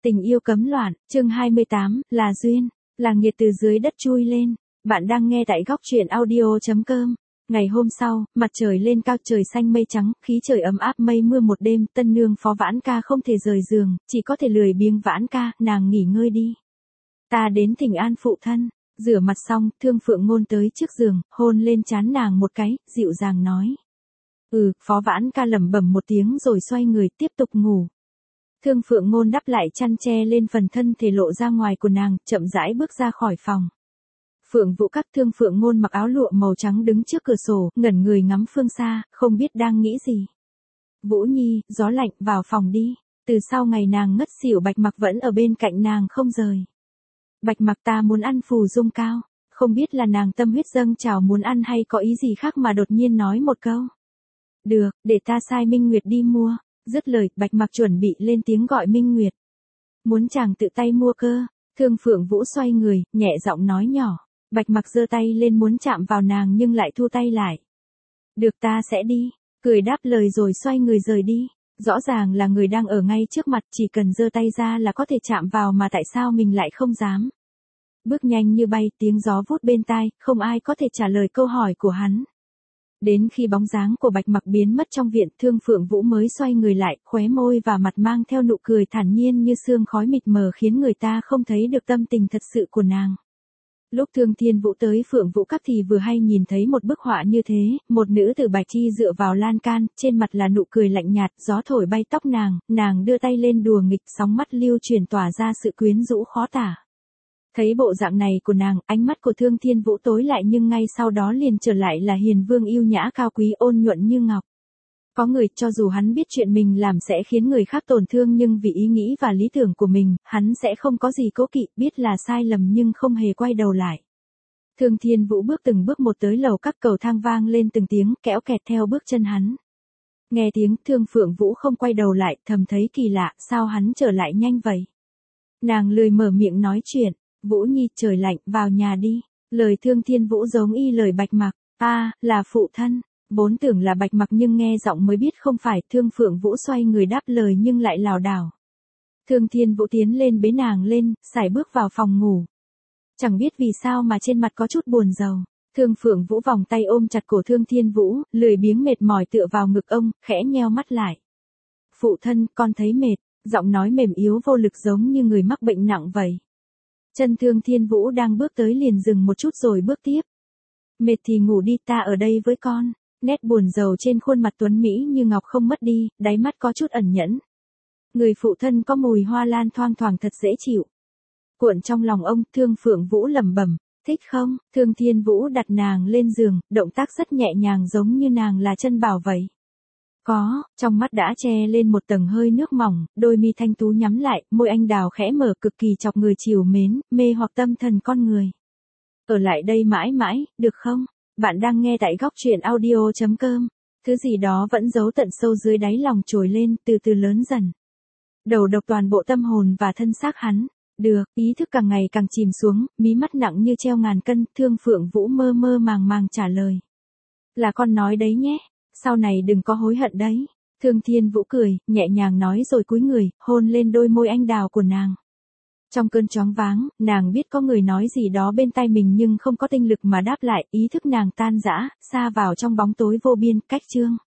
Tình yêu cấm loạn, chương 28, là duyên, là nghiệt từ dưới đất chui lên. Bạn đang nghe tại góc truyện audio.com. Ngày hôm sau, mặt trời lên cao, trời xanh mây trắng, khí trời ấm áp mây mưa một đêm, tân nương Phó Vãn Ca không thể rời giường, chỉ có thể lười biếng Vãn Ca, nàng nghỉ ngơi đi. Ta đến thỉnh an phụ thân. Rửa mặt xong, Thương Phượng Ngôn tới trước giường, hôn lên trán nàng một cái, dịu dàng nói. Phó Vãn Ca lẩm bẩm một tiếng rồi xoay người tiếp tục ngủ. Thương Phượng Ngôn đắp lại chăn che lên phần thân thể lộ ra ngoài của nàng, chậm rãi bước ra khỏi phòng. Phượng Vũ Các. Thương Phượng Ngôn mặc áo lụa màu trắng đứng trước cửa sổ, ngẩn người ngắm phương xa, không biết đang nghĩ gì. Vũ Nhi, gió lạnh, vào phòng đi. Từ sau ngày nàng ngất xỉu Bạch Mặc vẫn ở bên cạnh nàng không rời. Bạch Mặc, ta muốn ăn phù dung cao. Không biết là nàng tâm huyết dâng trào muốn ăn hay có ý gì khác mà đột nhiên nói một câu. Được, để ta sai Minh Nguyệt đi mua. Dứt lời, Bạch Mặc chuẩn bị lên tiếng gọi Minh Nguyệt. Muốn chàng tự tay mua cơ. Thương Phượng Vũ xoay người, nhẹ giọng nói nhỏ. Bạch Mặc giơ tay lên muốn chạm vào nàng nhưng lại thu tay lại. Được, ta sẽ đi. Cười đáp lời rồi xoay người rời đi. Rõ ràng là người đang ở ngay trước mặt, chỉ cần giơ tay ra là có thể chạm vào mà tại sao mình lại không dám. Bước nhanh như bay, tiếng gió vút bên tai, không ai có thể trả lời câu hỏi của hắn. Đến khi bóng dáng của Bạch Mặc biến mất trong viện, Thương Phượng Vũ mới xoay người lại, khóe môi và mặt mang theo nụ cười thản nhiên như sương khói mịt mờ khiến người ta không thấy được tâm tình thật sự của nàng. Lúc Thương Thiên Vũ tới Phượng Vũ Các thì vừa hay nhìn thấy một bức họa như thế, một nữ tử bạch y dựa vào lan can, trên mặt là nụ cười lạnh nhạt, gió thổi bay tóc nàng đưa tay lên đùa nghịch, sóng mắt lưu chuyển tỏa ra sự quyến rũ khó tả. Thấy bộ dạng này của nàng, ánh mắt của Thương Thiên Vũ tối lại nhưng ngay sau đó liền trở lại là hiền vương yêu nhã cao quý ôn nhuận như ngọc. Có người cho dù hắn biết chuyện mình làm sẽ khiến người khác tổn thương nhưng vì ý nghĩ và lý tưởng của mình, hắn sẽ không có gì cố kỵ, biết là sai lầm nhưng không hề quay đầu lại. Thương Thiên Vũ bước từng bước một tới lầu các, cầu thang vang lên từng tiếng kéo kẹt theo bước chân hắn. Nghe tiếng, Thương Phượng Vũ không quay đầu lại, thầm thấy kỳ lạ, sao hắn trở lại nhanh vậy? Nàng lười mở miệng nói chuyện. Vũ Nhi, trời lạnh, vào nhà đi. Lời Thương Thiên Vũ giống y lời Bạch Mặc. Là phụ thân. Vốn tưởng là Bạch Mặc nhưng nghe giọng mới biết không phải. Thương Phượng Vũ xoay người đáp lời nhưng lại lảo đảo. Thương Thiên Vũ tiến lên bế nàng lên, sải bước vào phòng ngủ. Chẳng biết vì sao mà trên mặt có chút buồn rầu. Thương Phượng Vũ vòng tay ôm chặt cổ Thương Thiên Vũ, lười biếng mệt mỏi tựa vào ngực ông, khẽ nheo mắt lại. Phụ thân, con thấy mệt. Giọng nói mềm yếu vô lực giống như người mắc bệnh nặng vậy. Chân Thương Thiên Vũ đang bước tới liền dừng một chút rồi bước tiếp. Mệt thì ngủ đi, ta ở đây với con. Nét buồn rầu trên khuôn mặt tuấn Mỹ như ngọc không mất đi, đáy mắt có chút ẩn nhẫn. Người phụ thân có mùi hoa lan thoang thoảng thật dễ chịu. Cuộn trong lòng ông, Thương Phượng Vũ lẩm bẩm, thích không? Thương Thiên Vũ đặt nàng lên giường, động tác rất nhẹ nhàng giống như nàng là chân bảo vậy. Có, trong mắt đã che lên một tầng hơi nước mỏng, đôi mi thanh tú nhắm lại, môi anh đào khẽ mở cực kỳ chọc người trìu mến, mê hoặc tâm thần con người. Ở lại đây mãi mãi, được không? Bạn đang nghe tại góc truyện audio.com. Thứ gì đó vẫn giấu tận sâu dưới đáy lòng trồi lên, từ từ lớn dần. Đầu độc toàn bộ tâm hồn và thân xác hắn. Được, ý thức càng ngày càng chìm xuống, mí mắt nặng như treo ngàn cân, Thương Phượng Vũ mơ mơ màng màng trả lời. Là con nói đấy nhé. Sau này đừng có hối hận đấy. Thương Thiên Vũ cười, nhẹ nhàng nói rồi cúi người, hôn lên đôi môi anh đào của nàng. Trong cơn choáng váng, nàng biết có người nói gì đó bên tai mình nhưng không có tinh lực mà đáp lại, ý thức nàng tan rã, xa vào trong bóng tối vô biên, cách chương.